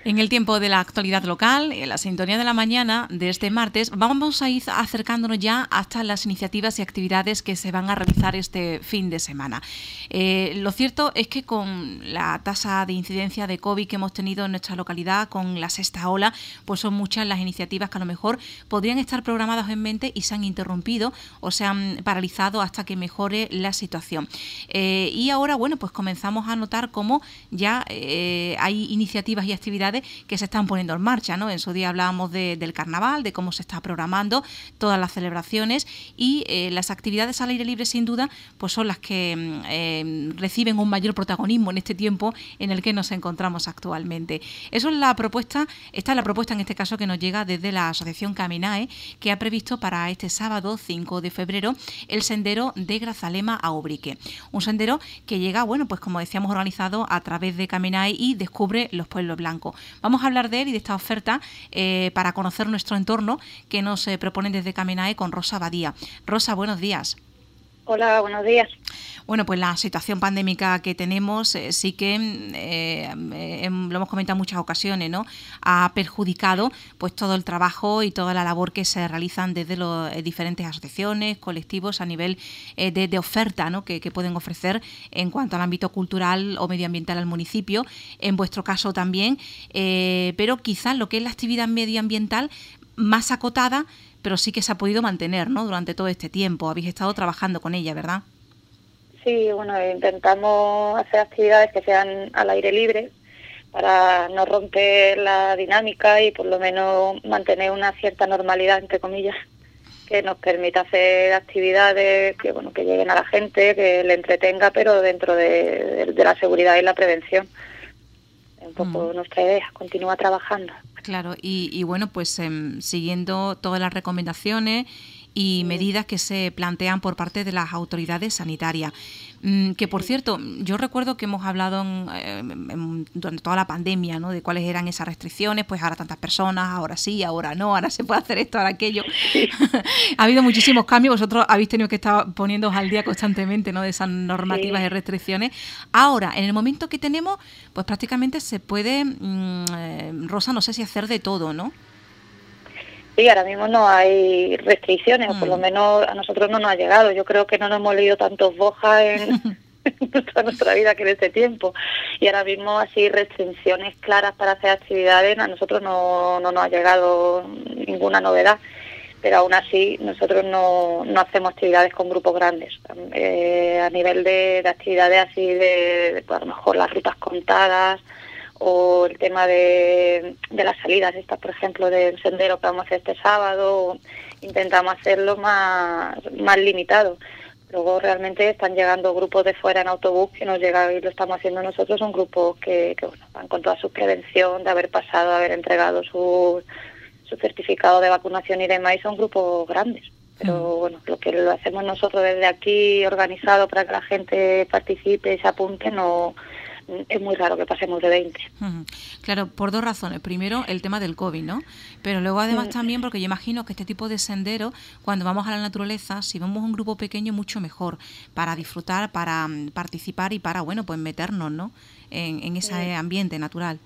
En el tiempo de la actualidad local, en la sintonía de la mañana de este martes, vamos a ir acercándonos ya hasta las iniciativas y actividades que se van a realizar este fin de semana. Lo cierto es que con la tasa de incidencia de COVID que hemos tenido en nuestra localidad, con la sexta ola, pues son muchas las iniciativas que a lo mejor podrían estar programadas en mente y se han interrumpido o se han paralizado hasta que mejore la situación. Y ahora, bueno, pues comenzamos a notar cómo ya hay iniciativas y actividades que se están poniendo en marcha, ¿no? En su día hablábamos del carnaval, de cómo se está programando todas las celebraciones y las actividades al aire libre, sin duda, pues son las que reciben un mayor protagonismo en este tiempo en el que nos encontramos actualmente. Eso es la propuesta, esta es la propuesta en este caso que nos llega desde la Asociación Caminae, que ha previsto para este sábado 5 de febrero el sendero de Grazalema a Ubrique. Un sendero que llega, bueno, pues como decíamos, organizado a través de Caminae y descubre los pueblos blancos. Vamos a hablar de él y de esta oferta para conocer nuestro entorno que nos proponen desde Caminae con Rosa Badía. Rosa, buenos días. Hola, buenos días. Bueno, pues la situación pandémica que tenemos sí que, lo hemos comentado en muchas ocasiones, ¿no? Ha perjudicado pues todo el trabajo y toda la labor que se realizan desde las diferentes asociaciones, colectivos a nivel de oferta, ¿no? que pueden ofrecer en cuanto al ámbito cultural o medioambiental al municipio, en vuestro caso también, pero quizás lo que es la actividad medioambiental más acotada, pero sí que se ha podido mantener, ¿no? Durante todo este tiempo. Habéis estado trabajando con ella, ¿verdad? Sí, bueno, intentamos hacer actividades que sean al aire libre para no romper la dinámica y por lo menos mantener una cierta normalidad, entre comillas, que nos permita hacer actividades que, bueno, que lleguen a la gente, que le entretenga, pero dentro de la seguridad y la prevención. Es un poco nuestra idea, continúa trabajando. Claro, y bueno, pues siguiendo todas las recomendaciones y medidas que se plantean por parte de las autoridades sanitarias. Que, por cierto, yo recuerdo que hemos hablado durante toda la pandemia, ¿no? De cuáles eran esas restricciones, pues ahora tantas personas, ahora sí, ahora no, ahora se puede hacer esto, ahora aquello. Ha habido muchísimos cambios, vosotros habéis tenido que estar poniéndoos al día constantemente, ¿no? De esas normativas y restricciones. Ahora, en el momento que tenemos, pues prácticamente se puede, Rosa, no sé si hacer de todo, ¿no? Sí, ahora mismo no hay restricciones, o por lo menos a nosotros no nos ha llegado. Yo creo que no nos hemos leído tantos Bojas en toda nuestra vida que en este tiempo. Y ahora mismo así restricciones claras para hacer actividades, a nosotros no nos ha llegado ninguna novedad. Pero aún así nosotros no hacemos actividades con grupos grandes. A nivel de actividades así pues a lo mejor las rutas contadas, o el tema de las salidas estas, por ejemplo, del sendero que vamos a hacer este sábado, intentamos hacerlo más limitado. Luego realmente están llegando grupos de fuera en autobús que nos llegan y lo estamos haciendo nosotros, son grupos que bueno, van con toda su prevención de haber pasado, de haber entregado su certificado de vacunación y demás, y son grupos grandes. Pero bueno, lo que lo hacemos nosotros desde aquí, organizado para que la gente participe y se apunte, no es muy raro que pasemos de 20. Claro, por dos razones. Primero, el tema del COVID, ¿no? Pero luego además también porque yo imagino que este tipo de sendero, cuando vamos a la naturaleza, si vemos un grupo pequeño, mucho mejor para disfrutar, para participar y para, bueno, pues meternos, ¿no? En ese ambiente natural.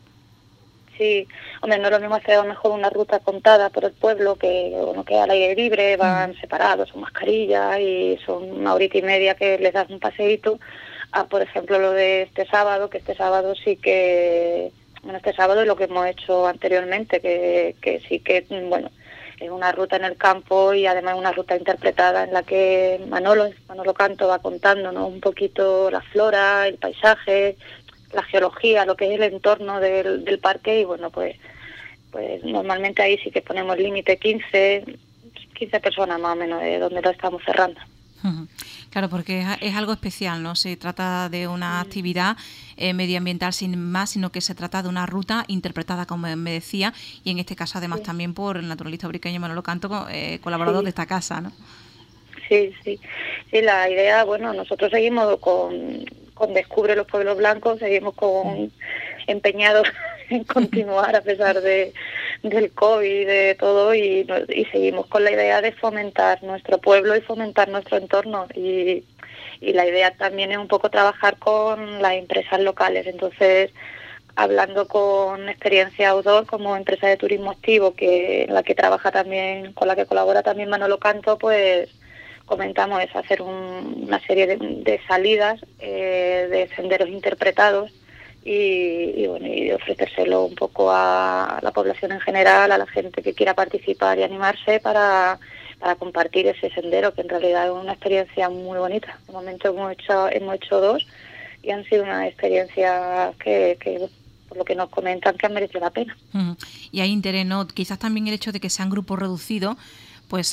Sí, hombre, no es lo mismo hacer a lo mejor una ruta contada por el pueblo que uno queda al aire libre, van separados, son mascarillas y son una horita y media que les das un paseíto. Por ejemplo, lo de este sábado, que este sábado sí que, bueno, este sábado es lo que hemos hecho anteriormente, que sí que, bueno, es una ruta en el campo y además una ruta interpretada en la que Manolo Canto va contando, ¿no? Un poquito la flora, el paisaje, la geología, lo que es el entorno del parque y bueno, pues normalmente ahí sí que ponemos límite 15 personas más o menos de donde lo estamos cerrando. Claro, porque es algo especial, no se trata de una actividad medioambiental sin más, sino que se trata de una ruta interpretada, como me decía, y en este caso además también por el naturalista ubriqueño Manolo Canto, colaborador de esta casa, ¿no? Sí, la idea, bueno, nosotros seguimos con Descubre los Pueblos Blancos, seguimos empeñados en continuar a pesar del COVID y de todo y seguimos con la idea de fomentar nuestro pueblo y fomentar nuestro entorno y la idea también es un poco trabajar con las empresas locales. Entonces hablando con Experiencia Outdoor como empresa de turismo activo, que en la que trabaja también, con la que colabora también Manolo Canto, pues comentamos es hacer una serie de salidas, de senderos interpretados y bueno, y ofrecérselo un poco a la población en general, a la gente que quiera participar y animarse para compartir ese sendero, que en realidad es una experiencia muy bonita. De momento hemos hecho 2 y han sido una experiencia que por lo que nos comentan, que han merecido la pena. Y hay interés, ¿no? Quizás también el hecho de que sean grupos reducidos pues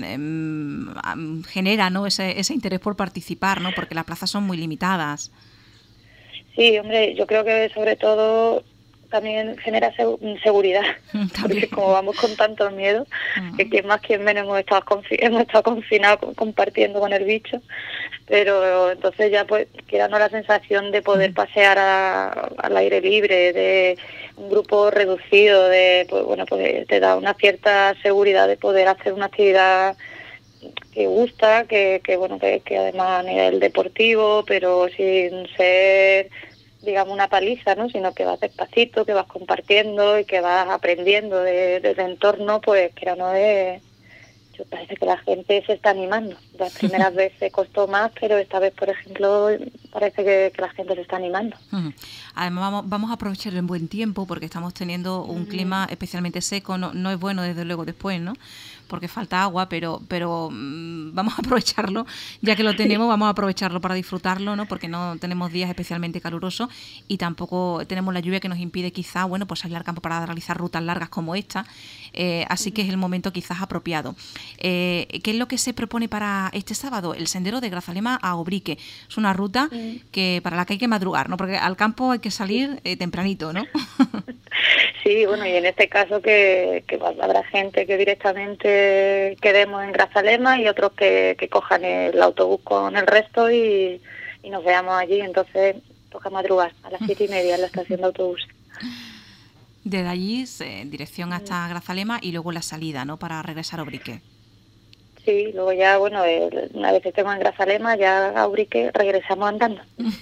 genera, ¿no?, ese interés por participar, ¿no?, porque las plazas son muy limitadas. Sí, hombre, yo creo que sobre todo también genera seguridad, porque como vamos con tanto miedo, que quien más quien menos hemos estado confinados compartiendo con el bicho, pero entonces ya pues quedando la sensación de poder pasear al aire libre, de un grupo reducido, pues te da una cierta seguridad de poder hacer una actividad que gusta, que además a nivel deportivo, pero sin ser, digamos, una paliza, ¿no?, sino que vas despacito, que vas compartiendo y que vas aprendiendo del entorno, pues que no es... Parece que la gente se está animando. Las primeras veces costó más, pero esta vez, por ejemplo, parece que la gente se está animando. Además, vamos a aprovechar el buen tiempo, porque estamos teniendo un clima especialmente seco. No es bueno, desde luego, después, ¿no?, porque falta agua, pero vamos a aprovecharlo, ya que lo tenemos, vamos a aprovecharlo para disfrutarlo, ¿no?, porque no tenemos días especialmente calurosos y tampoco tenemos la lluvia que nos impide quizá, pues salir al campo para realizar rutas largas como esta, así que es el momento quizás apropiado. ¿Qué es lo que se propone para este sábado? El sendero de Grazalema a Ubrique. Es una ruta para la que hay que madrugar, ¿no?, porque al campo hay que salir tempranito, ¿no? Sí, bueno, y en este caso que habrá gente que directamente quedemos en Grazalema y otros que cojan el autobús con el resto y nos veamos allí. Entonces toca madrugar a las 7:30 en la estación de autobús. Desde allí, dirección hasta Grazalema y luego la salida, ¿no?, para regresar a Ubrique. Sí, luego ya, una vez que estemos en Grazalema, ya a Ubrique regresamos andando.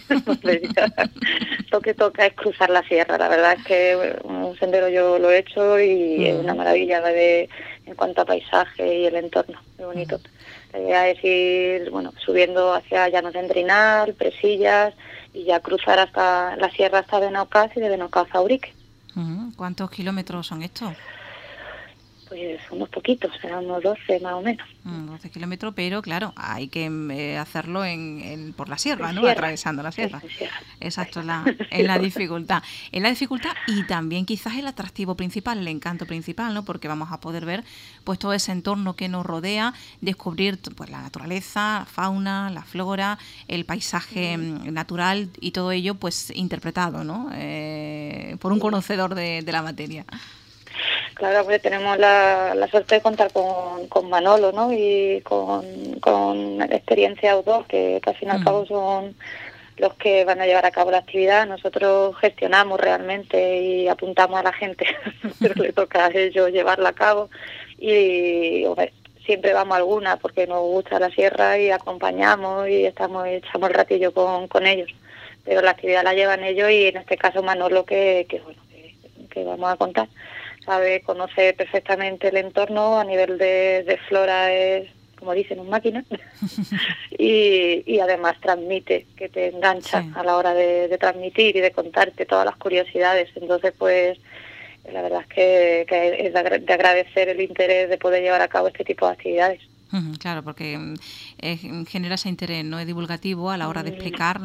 Lo que toca es cruzar la sierra. La verdad es que un sendero yo lo he hecho y es una maravilla en cuanto a paisaje y el entorno, muy bonito. La idea es ir, subiendo hacia Llanos de Endrinal, Presillas, y ya cruzar hasta la sierra hasta Benaocaz y de Benaocaz a Ubrique. ¿Cuántos kilómetros son estos? Pues unos poquitos, serán unos 12 más o menos. 12 kilómetros, pero claro, hay que hacerlo por la sierra, ¿no? Sierra. Atravesando la sierra. Sierra. Exacto, es la dificultad. Es la dificultad y también quizás el atractivo principal, el encanto principal, ¿no? Porque vamos a poder ver pues todo ese entorno que nos rodea, descubrir pues la naturaleza, la fauna, la flora, el paisaje natural y todo ello pues interpretado, ¿no? Por un conocedor de la materia. Claro, pues tenemos la suerte de contar con Manolo, ¿no?, y con Experiencia Outdoor, que al fin y al cabo son los que van a llevar a cabo la actividad. Nosotros gestionamos realmente y apuntamos a la gente, pero le toca a ellos llevarla a cabo y siempre vamos a alguna porque nos gusta la sierra y acompañamos y echamos el ratillo con ellos, pero la actividad la llevan ellos y en este caso Manolo que vamos a contar. Conoce perfectamente el entorno, a nivel de flora es, como dicen, un máquina, y además transmite, que te engancha a la hora de transmitir y de contarte todas las curiosidades. Entonces, pues, la verdad es que es de agradecer el interés de poder llevar a cabo este tipo de actividades. Claro, porque genera ese interés, no es divulgativo a la hora de explicar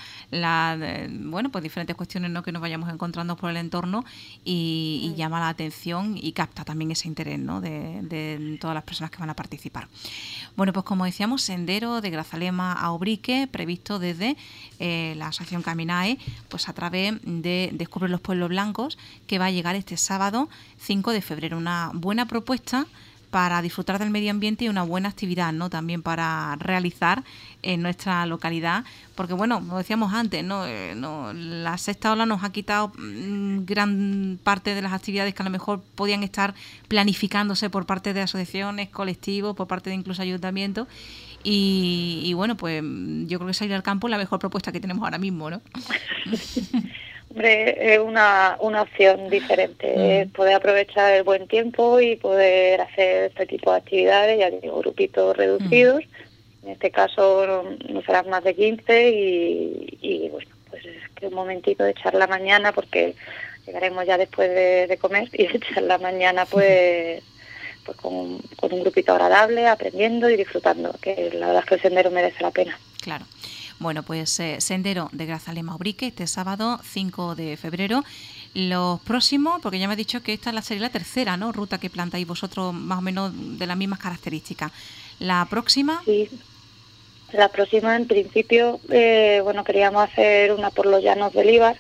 pues diferentes cuestiones, ¿no?, que nos vayamos encontrando por el entorno y llama la atención y capta también ese interés, ¿no?, de todas las personas que van a participar. Bueno, pues como decíamos, sendero de Grazalema a Ubrique, previsto desde la asociación Caminae, pues a través de Descubre los Pueblos Blancos, que va a llegar este sábado 5 de febrero. Una buena propuesta para disfrutar del medio ambiente y una buena actividad, ¿no?, también para realizar en nuestra localidad, porque como decíamos antes, la sexta ola nos ha quitado gran parte de las actividades que a lo mejor podían estar planificándose por parte de asociaciones, colectivos, por parte de incluso ayuntamientos, y pues yo creo que salir al campo es la mejor propuesta que tenemos ahora mismo, ¿no? Hombre, es una opción diferente, poder aprovechar el buen tiempo y poder hacer este tipo de actividades, ya digo, grupitos reducidos. En este caso no serán más de 15 y bueno, pues es que un momentito de echar la mañana, porque llegaremos ya después de comer, y de echar la mañana pues con un grupito agradable, aprendiendo y disfrutando, que la verdad es que el sendero merece la pena. Claro. Bueno, pues Sendero de Grazalema Ubrique, este sábado 5 de febrero. Los próximos, porque ya me has dicho que esta sería la tercera, ¿no?, ruta que plantáis vosotros, más o menos de las mismas características. ¿La próxima? Sí, la próxima en principio, bueno, queríamos hacer una por los Llanos del Íbar,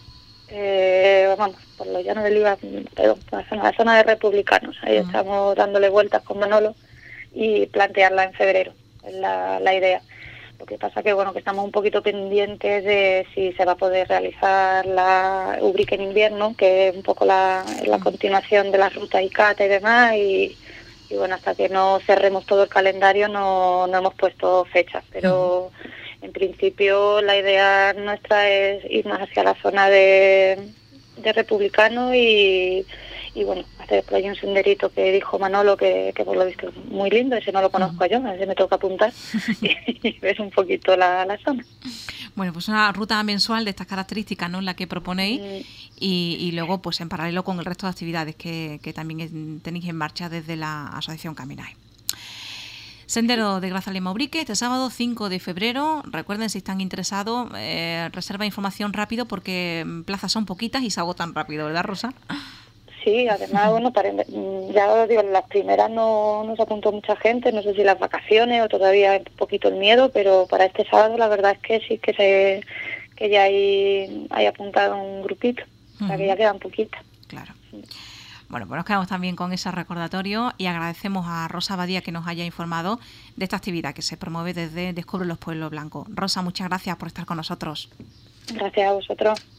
por los Llanos del Íbar, perdón, la zona de Republicanos. Ahí estamos dándole vueltas con Manolo y plantearla en febrero, es la idea. Lo que pasa que bueno, que estamos un poquito pendientes de si se va a poder realizar la Ubrique en invierno, que es un poco la continuación de la ruta Icata y demás, y bueno, hasta que no cerremos todo el calendario no hemos puesto fechas, pero en principio la idea nuestra es ir más hacia la zona de Republicano y bueno, hacer por ahí un senderito que dijo Manolo que por lo visto es muy lindo. Ese no lo conozco yo, ese me toca apuntar y ver un poquito la zona. Bueno, pues una ruta mensual de estas características, ¿no?, la que proponéis, y luego pues en paralelo con el resto de actividades que también tenéis en marcha desde la Asociación Caminai. Sendero de Grazalema Ubrique, este sábado 5 de febrero. Recuerden, si están interesados, reserva información rápido, porque plazas son poquitas y se agotan rápido, ¿verdad, Rosa? Sí, además, bueno, ya os digo, las primeras no se apuntó mucha gente, no sé si las vacaciones o todavía un poquito el miedo, pero para este sábado la verdad es que sí que ya hay apuntado un grupito, o sea que ya quedan poquitas. Claro. Bueno, pues nos quedamos también con ese recordatorio y agradecemos a Rosa Badía que nos haya informado de esta actividad que se promueve desde Descubre los Pueblos Blancos. Rosa, muchas gracias por estar con nosotros. Gracias a vosotros.